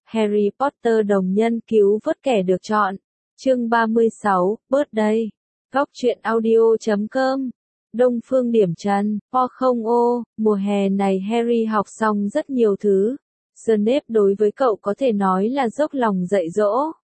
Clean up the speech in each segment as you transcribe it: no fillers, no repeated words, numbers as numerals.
Harry Potter đồng nhân cứu vớt kẻ được chọn. Chương 36, Birthday. Góc truyện audio.com. Đông Phương Điểm Trần, O. Mùa hè này Harry học xong rất nhiều thứ. Snape đối với cậu có thể nói là dốc lòng dạy dỗ.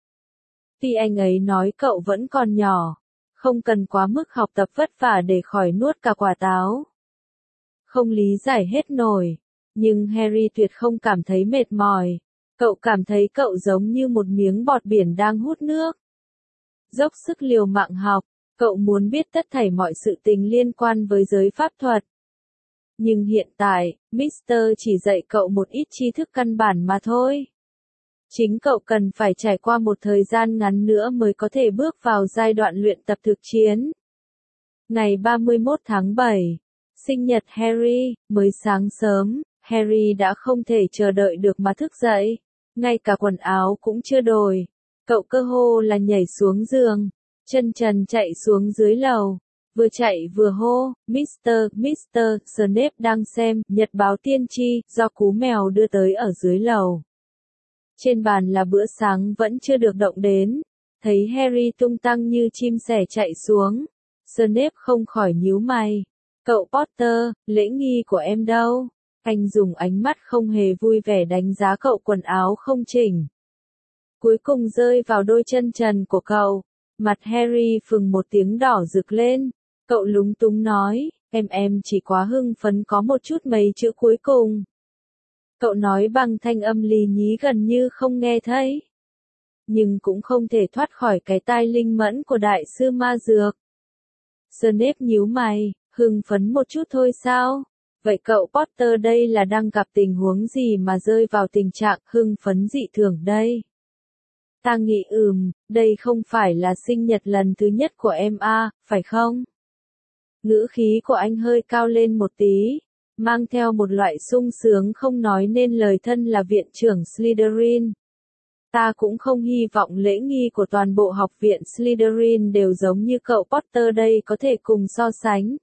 Tuy anh ấy nói cậu vẫn còn nhỏ, không cần quá mức học tập vất vả để khỏi nuốt cả quả táo. Không lý giải hết nổi, nhưng Harry tuyệt không cảm thấy mệt mỏi. Cậu cảm thấy cậu giống như một miếng bọt biển đang hút nước. Dốc sức liều mạng học, cậu muốn biết tất thảy mọi sự tình liên quan với giới pháp thuật. Nhưng hiện tại, Mr. chỉ dạy cậu một ít tri thức căn bản mà thôi. Chính cậu cần phải trải qua một thời gian ngắn nữa mới có thể bước vào giai đoạn luyện tập thực chiến. Ngày 31 tháng 7, sinh nhật Harry, mới sáng sớm, Harry đã không thể chờ đợi được mà thức dậy. Ngay cả quần áo cũng chưa đổi. Cậu cơ hồ là nhảy xuống giường, chân trần chạy xuống dưới lầu. Vừa chạy vừa hô, Mr. Snape đang xem nhật báo tiên tri do cú mèo đưa tới ở dưới lầu. Trên bàn là bữa sáng vẫn chưa được động đến. Thấy Harry tung tăng như chim sẻ chạy xuống, Snape không khỏi nhíu mày. Cậu Potter, lễ nghi của em đâu? Anh dùng ánh mắt không hề vui vẻ đánh giá cậu quần áo không chỉnh. Cuối cùng rơi vào đôi chân trần của cậu. Mặt Harry phừng một tiếng đỏ rực lên. Cậu lúng túng nói, em chỉ quá hưng phấn có một chút mấy chữ cuối cùng. Cậu nói bằng thanh âm lì nhí gần như không nghe thấy. Nhưng cũng không thể thoát khỏi cái tai linh mẫn của đại sư ma dược. Snape nhíu mày, hưng phấn một chút thôi sao? Vậy cậu Potter đây là đang gặp tình huống gì mà rơi vào tình trạng hưng phấn dị thường đây? Ta nghĩ đây không phải là sinh nhật lần thứ nhất của em à, phải không? Ngữ khí của anh hơi cao lên một tí, mang theo một loại sung sướng không nói nên lời. Thân là viện trưởng Slytherin. Ta cũng không hy vọng lễ nghi của toàn bộ học viện Slytherin đều giống như cậu Potter đây có thể cùng so sánh.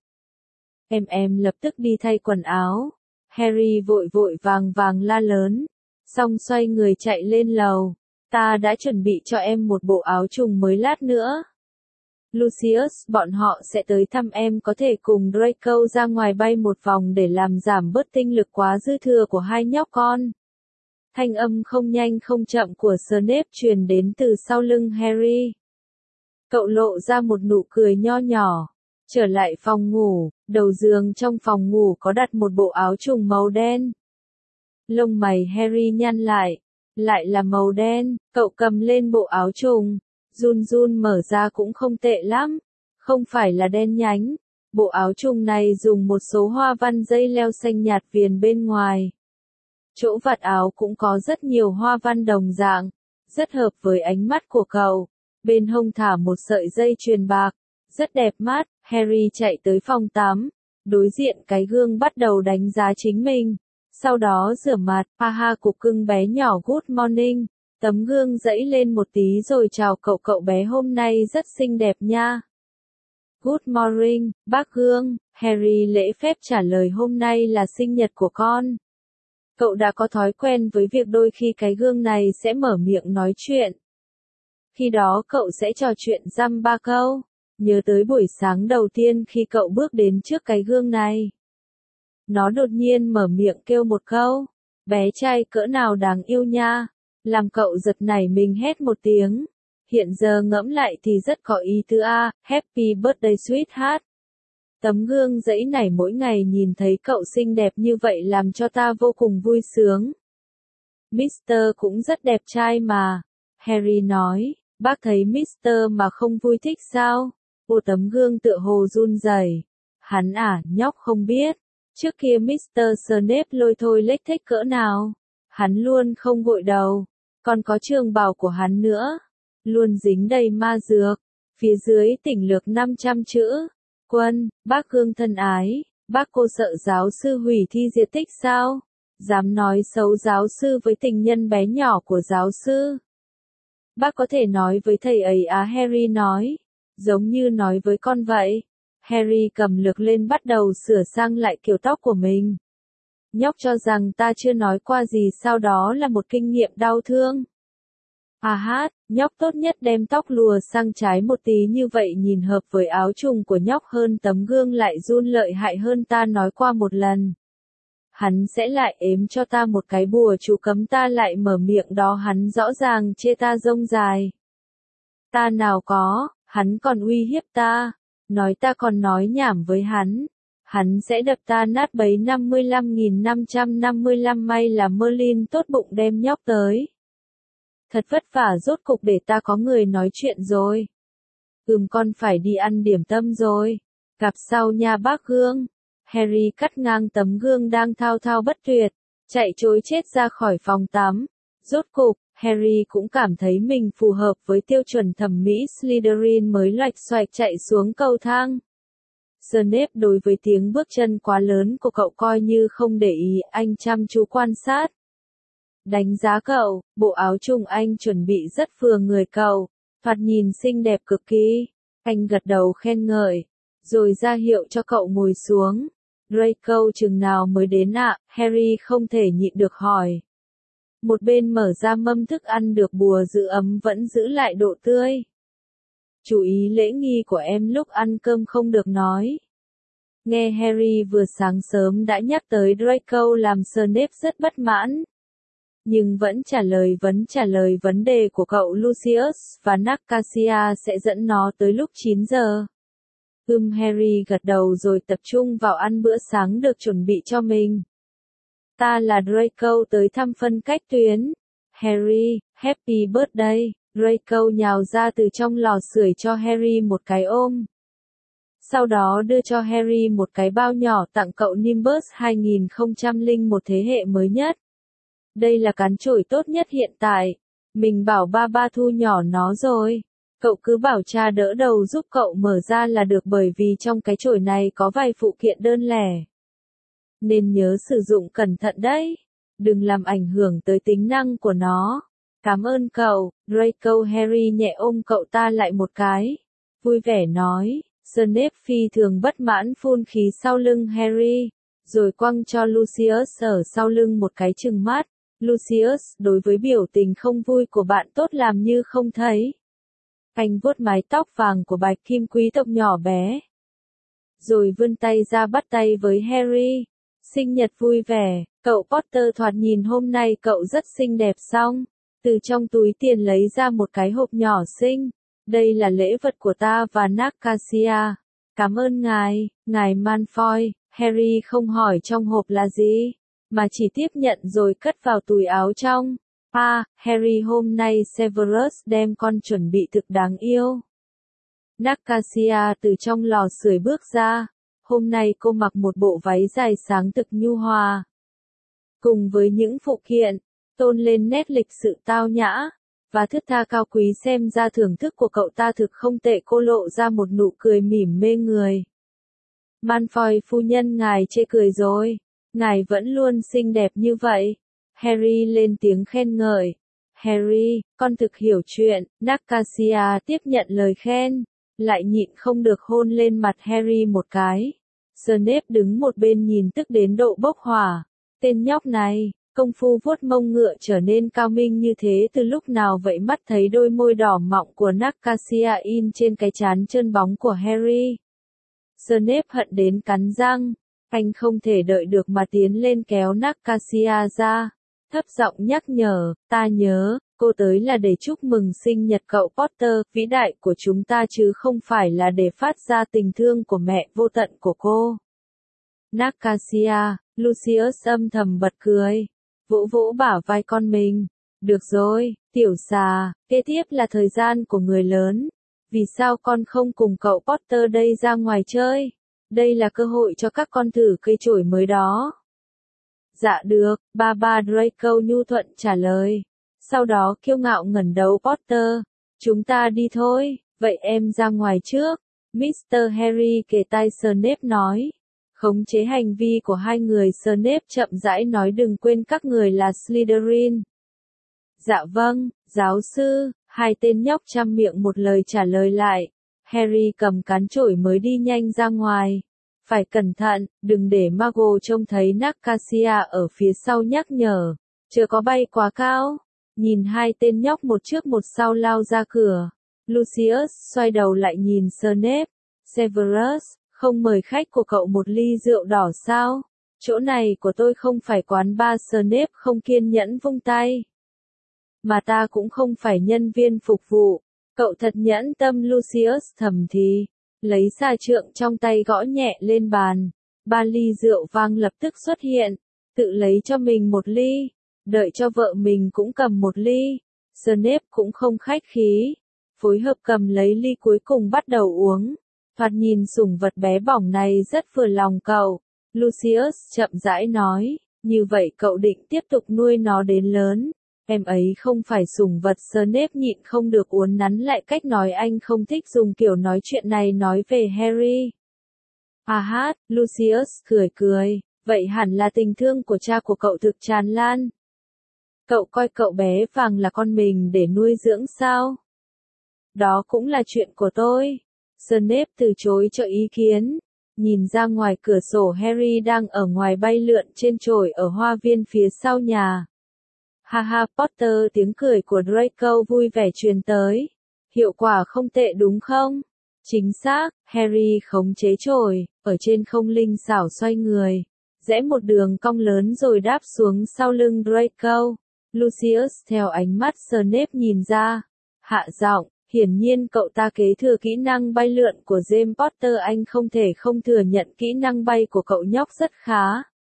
Em lập tức đi thay quần áo. Harry vội vàng la lớn. Xong xoay người chạy lên lầu. Ta đã chuẩn bị cho em một bộ áo trùng mới lát nữa. Lucius, bọn họ sẽ tới thăm em, có thể cùng Draco ra ngoài bay một vòng để làm giảm bớt tinh lực quá dư thừa của hai nhóc con. Thanh âm không nhanh không chậm của Snape truyền đến từ sau lưng Harry. Cậu lộ ra một nụ cười nho nhỏ. Trở lại phòng ngủ, đầu giường trong phòng ngủ có đặt một bộ áo trùng màu đen. Lông mày Harry nhăn lại là màu đen. Cậu cầm lên bộ áo trùng, run mở ra cũng không tệ lắm, không phải là đen nhánh. Bộ áo trùng này dùng một số hoa văn dây leo xanh nhạt viền bên ngoài. Chỗ vạt áo cũng có rất nhiều hoa văn đồng dạng, rất hợp với ánh mắt của cậu. Bên hông thả một sợi dây chuyền bạc, rất đẹp mắt. Harry chạy tới phòng tắm, đối diện cái gương bắt đầu đánh giá chính mình. Sau đó rửa mặt, ha cục cưng bé nhỏ good morning. Tấm gương dãy lên một tí rồi chào cậu bé hôm nay rất xinh đẹp nha. Good morning, bác gương. Harry lễ phép trả lời hôm nay là sinh nhật của con. Cậu đã có thói quen với việc đôi khi cái gương này sẽ mở miệng nói chuyện. Khi đó cậu sẽ trò chuyện dăm ba câu. Nhớ tới buổi sáng đầu tiên khi cậu bước đến trước cái gương này. Nó đột nhiên mở miệng kêu một câu. Bé trai cỡ nào đáng yêu nha. Làm cậu giật nảy mình hét một tiếng. Hiện giờ ngẫm lại thì rất có ý tứ a. Happy birthday sweetheart. Tấm gương dãy này mỗi ngày nhìn thấy cậu xinh đẹp như vậy làm cho ta vô cùng vui sướng. Mr. cũng rất đẹp trai mà. Harry nói. Bác thấy Mr. mà không vui thích sao? Bộ tấm gương tựa hồ run rẩy. Hắn nhóc không biết. Trước kia Mr. Snape lôi thôi lếch thếch cỡ nào. Hắn luôn không gội đầu. Còn có trường bào của hắn nữa. Luôn dính đầy ma dược. Phía dưới tỉnh lược 500 chữ. Quân, bác gương thân ái. Bác cô sợ giáo sư hủy thi diệt tích sao? Dám nói xấu giáo sư với tình nhân bé nhỏ của giáo sư. Bác có thể nói với thầy ấy Harry nói. Giống như nói với con vậy. Harry cầm lược lên bắt đầu sửa sang lại kiểu tóc của mình. Nhóc cho rằng ta chưa nói qua gì sau đó là một kinh nghiệm đau thương. À hát, nhóc tốt nhất đem tóc lùa sang trái một tí như vậy nhìn hợp với áo trùng của nhóc hơn tấm gương lại run lợi hại hơn ta nói qua một lần. Hắn sẽ lại ếm cho ta một cái bùa chú cấm ta lại mở miệng đó hắn rõ ràng chê ta rông dài. Ta nào có, hắn còn uy hiếp ta, nói ta còn nói nhảm với hắn. Hắn sẽ đập ta nát bấy 55.555 may là Merlin tốt bụng đem nhóc tới. Thật vất vả rốt cục để ta có người nói chuyện rồi. Con phải đi ăn điểm tâm rồi. Gặp sau nha bác gương. Harry cắt ngang tấm gương đang thao thao bất tuyệt, chạy trối chết ra khỏi phòng tắm. Rốt cục, Harry cũng cảm thấy mình phù hợp với tiêu chuẩn thẩm mỹ Slytherin mới loạch xoạch chạy xuống cầu thang. Snape đối với tiếng bước chân quá lớn của cậu coi như không để ý, anh chăm chú quan sát. Đánh giá cậu, bộ áo trùng anh chuẩn bị rất vừa người cậu, thoạt nhìn xinh đẹp cực kỳ. Anh gật đầu khen ngợi, rồi ra hiệu cho cậu ngồi xuống. Draco chừng nào mới đến ạ? Harry không thể nhịn được hỏi. Một bên mở ra mâm thức ăn được bùa giữ ấm vẫn giữ lại độ tươi. Chú ý lễ nghi của em lúc ăn cơm không được nói. Nghe Harry vừa sáng sớm đã nhắc tới Draco làm Snape rất bất mãn. Nhưng vẫn trả lời vấn đề của cậu Lucius và Nacasia sẽ dẫn nó tới lúc 9 giờ. Harry gật đầu rồi tập trung vào ăn bữa sáng được chuẩn bị cho mình. Ta là Draco tới thăm phân cách tuyến. Harry, happy birthday. Draco nhào ra từ trong lò sưởi cho Harry một cái ôm. Sau đó đưa cho Harry một cái bao nhỏ tặng cậu Nimbus 2001 thế hệ mới nhất. Đây là cán chổi tốt nhất hiện tại. Mình bảo ba thu nhỏ nó rồi. Cậu cứ bảo cha đỡ đầu giúp cậu mở ra là được bởi vì trong cái chổi này có vài phụ kiện đơn lẻ. Nên nhớ sử dụng cẩn thận đấy. Đừng làm ảnh hưởng tới tính năng của nó. Cảm ơn cậu, Draco. Harry nhẹ ôm cậu ta lại một cái. Vui vẻ nói, Snape phi thường bất mãn phun khí sau lưng Harry. Rồi quăng cho Lucius ở sau lưng một cái trừng mắt. Lucius đối với biểu tình không vui của bạn tốt làm như không thấy. Anh vuốt mái tóc vàng của bạch kim quý tộc nhỏ bé. Rồi vươn tay ra bắt tay với Harry. Sinh nhật vui vẻ, cậu Potter thoạt nhìn hôm nay cậu rất xinh đẹp xong. Từ trong túi tiền lấy ra một cái hộp nhỏ xinh. Đây là lễ vật của ta và Nacasia. Cảm ơn ngài, ngài Malfoy. Harry không hỏi trong hộp là gì, mà chỉ tiếp nhận rồi cất vào túi áo trong. Harry hôm nay Severus đem con chuẩn bị thực đáng yêu. Nacasia từ trong lò sưởi bước ra. Hôm nay cô mặc một bộ váy dài sáng thực nhu hòa. Cùng với những phụ kiện, tôn lên nét lịch sự tao nhã, và thướt tha cao quý xem ra thưởng thức của cậu ta thực không tệ. Cô lộ ra một nụ cười mỉm mê người. Malfoy phu nhân ngài chê cười rồi. Ngài vẫn luôn xinh đẹp như vậy. Harry lên tiếng khen ngợi. Harry, con thực hiểu chuyện. Nacasia tiếp nhận lời khen, lại nhịn không được hôn lên mặt Harry một cái. Snape đứng một bên nhìn tức đến độ bốc hỏa. Tên nhóc này, công phu vuốt mông ngựa trở nên cao minh như thế từ lúc nào vậy? Mắt thấy đôi môi đỏ mọng của Nacasia in trên cái trán trơn bóng của Harry. Snape hận đến cắn răng. Anh không thể đợi được mà tiến lên kéo Nacasia ra. Thấp giọng nhắc nhở, ta nhớ, cô tới là để chúc mừng sinh nhật cậu Potter, vĩ đại của chúng ta chứ không phải là để phát ra tình thương của mẹ vô tận của cô. Nacasia, Lucius âm thầm bật cười. Vỗ vỗ bả vai con mình. Được rồi, tiểu xà, kế tiếp là thời gian của người lớn. Vì sao con không cùng cậu Potter đây ra ngoài chơi? Đây là cơ hội cho các con thử cây chổi mới đó. Dạ được, ba Draco nhu thuận trả lời. Sau đó kiêu ngạo ngẩng đầu Potter. Chúng ta đi thôi, vậy em ra ngoài trước. Mr. Harry kề tai Snape nói. Khống chế hành vi của hai người. Snape chậm rãi nói đừng quên các người là Slytherin. Dạ vâng, giáo sư. Hai tên nhóc chăm miệng một lời trả lời lại. Harry cầm cán chổi mới đi nhanh ra ngoài. Phải cẩn thận, đừng để Mago trông thấy Nacasia ở phía sau nhắc nhở. Chưa có bay quá cao. Nhìn hai tên nhóc một trước một sau lao ra cửa. Lucius xoay đầu lại nhìn Snape. Severus, không mời khách của cậu một ly rượu đỏ sao? Chỗ này của tôi không phải quán bar. Snape không kiên nhẫn vung tay. Mà ta cũng không phải nhân viên phục vụ. Cậu thật nhẫn tâm. Lucius thầm thì. Lấy ra trượng trong tay gõ nhẹ lên bàn. 3 ly rượu vang lập tức xuất hiện. Tự lấy cho mình một ly. Đợi cho vợ mình cũng cầm một ly. Snape cũng không khách khí. Phối hợp cầm lấy ly cuối cùng bắt đầu uống. Thoạt nhìn sủng vật bé bỏng này rất vừa lòng cậu. Lucius chậm rãi nói. Như vậy cậu định tiếp tục nuôi nó đến lớn. Em ấy không phải sủng vật. Snape nhịn không được uốn nắn lại cách nói, anh không thích dùng kiểu nói chuyện này nói về Harry. Hát, Lucius cười cười. Vậy hẳn là tình thương của cha của cậu thực tràn lan. Cậu coi cậu bé vàng là con mình để nuôi dưỡng sao? Đó cũng là chuyện của tôi. Snape từ chối cho ý kiến. Nhìn ra ngoài cửa sổ, Harry đang ở ngoài bay lượn trên chổi ở hoa viên phía sau nhà. Ha ha Potter, tiếng cười của Draco vui vẻ truyền tới. Hiệu quả không tệ đúng không? Chính xác, Harry khống chế chổi, ở trên không linh xảo xoay người. Rẽ một đường cong lớn rồi đáp xuống sau lưng Draco. Lucius theo ánh mắt Snape nhìn ra. Hạ giọng, hiển nhiên cậu ta kế thừa kỹ năng bay lượn của James Potter. Anh không thể không thừa nhận kỹ năng bay của cậu nhóc rất khá.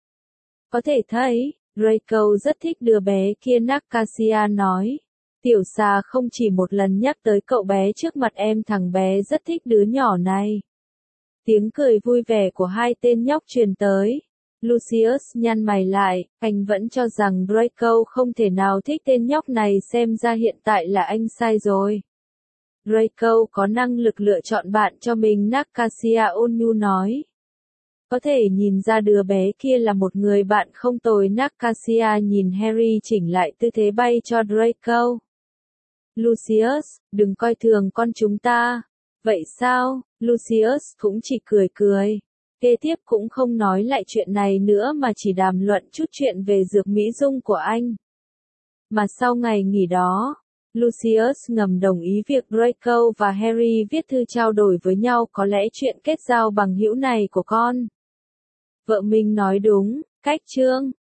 Có thể thấy, Draco rất thích đứa bé kia. Nacasia nói. Tiểu xà không chỉ một lần nhắc tới cậu bé trước mặt em, thằng bé rất thích đứa nhỏ này. Tiếng cười vui vẻ của hai tên nhóc truyền tới. Lucius nhăn mày lại, anh vẫn cho rằng Draco không thể nào thích tên nhóc này, xem ra hiện tại là anh sai rồi. Draco có năng lực lựa chọn bạn cho mình. Nacasia ôn nhu nói. Có thể nhìn ra đứa bé kia là một người bạn không tồi. Nacasia nhìn Harry chỉnh lại tư thế bay cho Draco. Lucius, đừng coi thường con chúng ta. Vậy sao? Lucius cũng chỉ cười cười. Kế tiếp cũng không nói lại chuyện này nữa mà chỉ đàm luận chút chuyện về dược mỹ dung của anh. Mà sau ngày nghỉ đó, Lucius ngầm đồng ý việc Draco và Harry viết thư trao đổi với nhau. Có lẽ chuyện kết giao bằng hữu này của con. Vợ mình nói đúng, cách chương